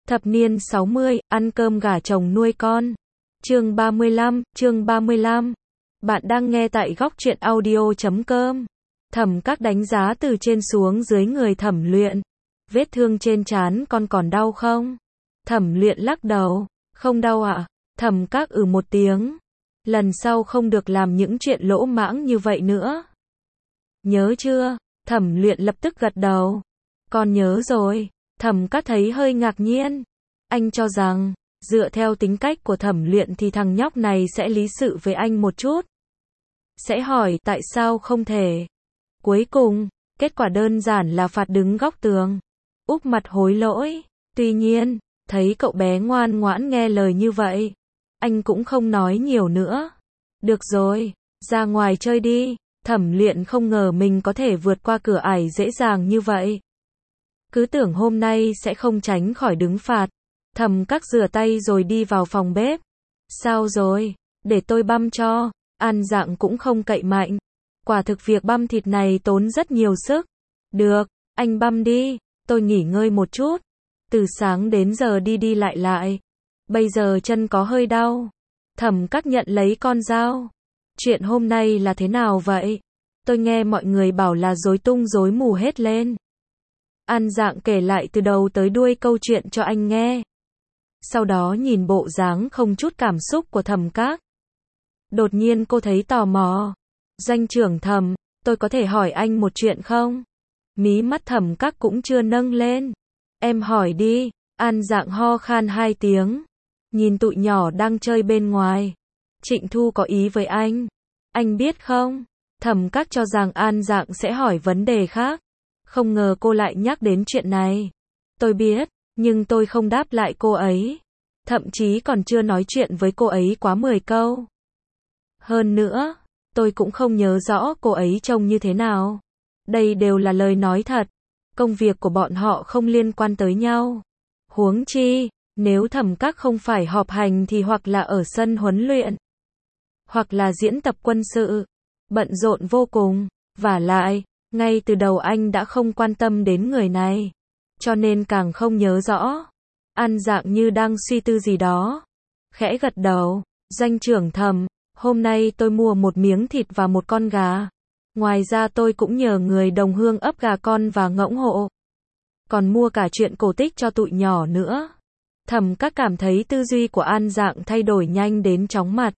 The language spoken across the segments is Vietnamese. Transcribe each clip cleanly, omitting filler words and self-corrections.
Thập niên 60, ăn cơm gà chồng nuôi con. Chương 35. Bạn đang nghe tại góc truyện audio.com. Thẩm Các đánh giá từ trên xuống dưới người Thẩm Luyện. Vết thương trên trán con còn đau không? Thẩm Luyện lắc đầu. Không đau ạ. Thẩm Các một tiếng. Lần sau không được làm những chuyện lỗ mãng như vậy nữa. Nhớ chưa? Thẩm Luyện lập tức gật đầu. Con nhớ rồi. Thẩm Các thấy hơi ngạc nhiên. Anh cho rằng, dựa theo tính cách của Thẩm Luyện thì thằng nhóc này sẽ lý sự với anh một chút. Sẽ hỏi tại sao không thể. Cuối cùng, kết quả đơn giản là phạt đứng góc tường. Úp mặt hối lỗi. Tuy nhiên, thấy cậu bé ngoan ngoãn nghe lời như vậy, anh cũng không nói nhiều nữa. Được rồi, ra ngoài chơi đi. Thẩm Luyện không ngờ mình có thể vượt qua cửa ải dễ dàng như vậy. Cứ tưởng hôm nay sẽ không tránh khỏi đứng phạt. Thẩm Các rửa tay rồi đi vào phòng bếp. Sao rồi? Để tôi băm cho. An Dạng cũng không cậy mạnh. Quả thực việc băm thịt này tốn rất nhiều sức. Được, anh băm đi. Tôi nghỉ ngơi một chút. Từ sáng đến giờ đi lại. Bây giờ chân có hơi đau. Thẩm Các nhận lấy con dao. Chuyện hôm nay là thế nào vậy? Tôi nghe mọi người bảo là rối tung rối mù hết lên. An Dạng kể lại từ đầu tới đuôi câu chuyện cho anh nghe. Sau đó nhìn bộ dáng không chút cảm xúc của Thẩm Các. Đột nhiên cô thấy tò mò. Doanh trưởng Thẩm, tôi có thể hỏi anh một chuyện không? Mí mắt Thẩm Các cũng chưa nâng lên. Em hỏi đi. An Dạng ho khan 2 tiếng. Nhìn tụi nhỏ đang chơi bên ngoài. Trịnh Thu có ý với anh. Anh biết không? Thẩm Các cho rằng An Dạng sẽ hỏi vấn đề khác. Không ngờ cô lại nhắc đến chuyện này. Tôi biết, nhưng tôi không đáp lại cô ấy. Thậm chí còn chưa nói chuyện với cô ấy quá 10 câu. Hơn nữa, tôi cũng không nhớ rõ cô ấy trông như thế nào. Đây đều là lời nói thật. Công việc của bọn họ không liên quan tới nhau. Huống chi, nếu Thẩm Các không phải họp hành thì hoặc là ở sân huấn luyện, hoặc là diễn tập quân sự. Bận rộn vô cùng. Vả lại, ngay từ đầu anh đã không quan tâm đến người này. Cho nên càng không nhớ rõ. An Dạng như đang suy tư gì đó. Khẽ gật đầu. Doanh trưởng Thẩm, hôm nay tôi mua một miếng thịt và một con gà. Ngoài ra tôi cũng nhờ người đồng hương ấp gà con và ngỗng hộ. Còn mua cả chuyện cổ tích cho tụi nhỏ nữa. Thẩm Các cảm thấy tư duy của An Dạng thay đổi nhanh đến chóng mặt.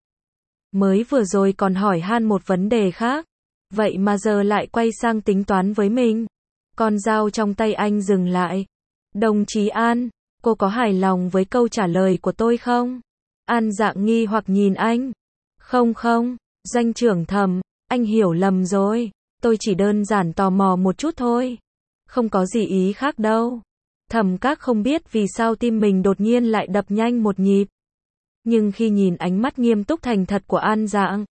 Mới vừa rồi còn hỏi han một vấn đề khác. Vậy mà giờ lại quay sang tính toán với mình. Con dao trong tay anh dừng lại. Đồng chí An, cô có hài lòng với câu trả lời của tôi không? An Dạng nghi hoặc nhìn anh. Không, Doanh trưởng Thẩm, anh hiểu lầm rồi. Tôi chỉ đơn giản tò mò một chút thôi. Không có gì ý khác đâu. Thẩm Các không biết vì sao tim mình đột nhiên lại đập nhanh một nhịp. Nhưng khi nhìn ánh mắt nghiêm túc thành thật của An Dạng,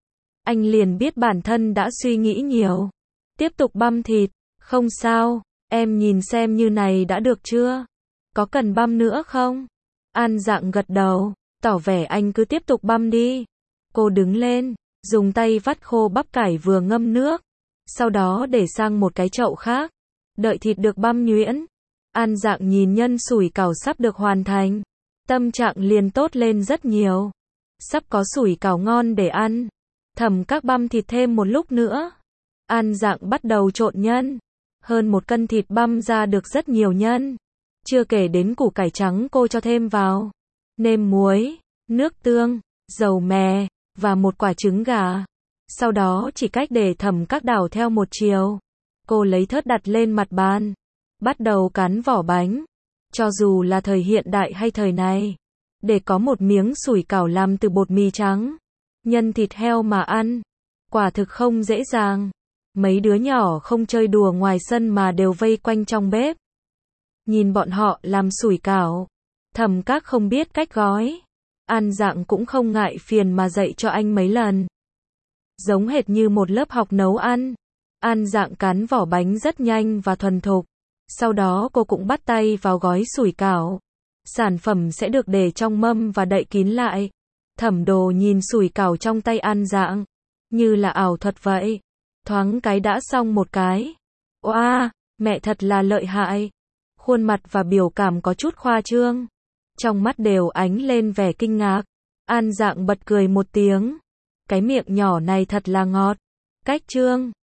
anh liền biết bản thân đã suy nghĩ nhiều. Tiếp tục băm thịt. Không sao, em nhìn xem như này đã được chưa? Có cần băm nữa không? An Dạng gật đầu, tỏ vẻ anh cứ tiếp tục băm đi. Cô đứng lên, dùng tay vắt khô bắp cải vừa ngâm nước. Sau đó để sang một cái chậu khác. Đợi thịt được băm nhuyễn. An Dạng nhìn nhân sủi cảo sắp được hoàn thành. Tâm trạng liền tốt lên rất nhiều. Sắp có sủi cảo ngon để ăn. Thẩm Các băm thịt thêm một lúc nữa. An Dạng bắt đầu trộn nhân. Hơn 1 cân thịt băm ra được rất nhiều nhân. Chưa kể đến củ cải trắng cô cho thêm vào. Nêm muối, nước tương, dầu mè, và một quả trứng gà. Sau đó chỉ cách để Thẩm Các đảo theo một chiều. Cô lấy thớt đặt lên mặt bàn. Bắt đầu cán vỏ bánh. Cho dù là thời hiện đại hay thời này, để có một miếng sủi cảo làm từ bột mì trắng, nhân thịt heo mà ăn, quả thực không dễ dàng. Mấy đứa nhỏ không chơi đùa ngoài sân mà đều vây quanh trong bếp. Nhìn bọn họ làm sủi cảo. Thẩm Các không biết cách gói. An Dạng cũng không ngại phiền mà dạy cho anh mấy lần. Giống hệt như một lớp học nấu ăn. An Dạng cán vỏ bánh rất nhanh và thuần thục. Sau đó cô cũng bắt tay vào gói sủi cảo. Sản phẩm sẽ được để trong mâm và đậy kín lại. Thẩm Đồ nhìn sủi cảo trong tay An Dạng, như là ảo thuật vậy. Thoáng cái đã xong một cái. Oa, mẹ thật là lợi hại. khuôn mặt và biểu cảm có chút khoa trương. Trong mắt đều ánh lên vẻ kinh ngạc. An Dạng bật cười một tiếng. Cái miệng nhỏ này thật là ngọt. Cách Trương